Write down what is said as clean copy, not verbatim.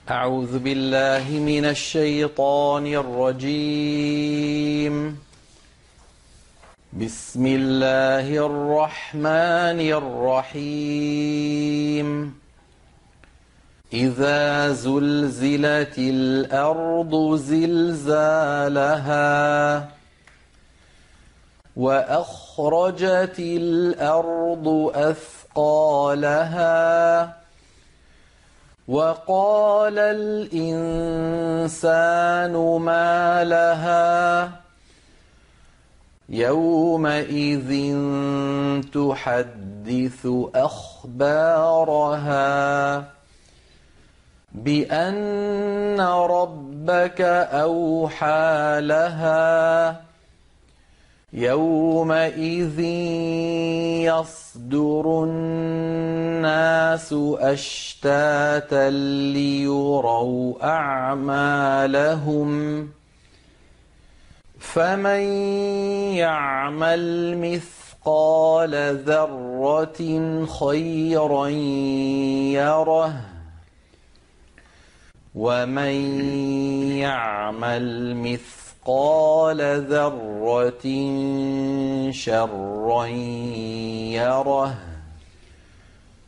أعوذ بالله من الشيطان الرجيم. بسم الله الرحمن الرحيم. إذا زلزلت الأرض زلزالها وأخرجت الأرض أثقالها وقال الإنسان ما لها يومئذ تحدث أخبارها بأن ربك أوحى لها يومئذ يصدر الناس أشتاتا ليروا أعمالهم فمن يعمل مثقال ذرة خيرا يره ومن يعمل مثقال ذرة شرا يره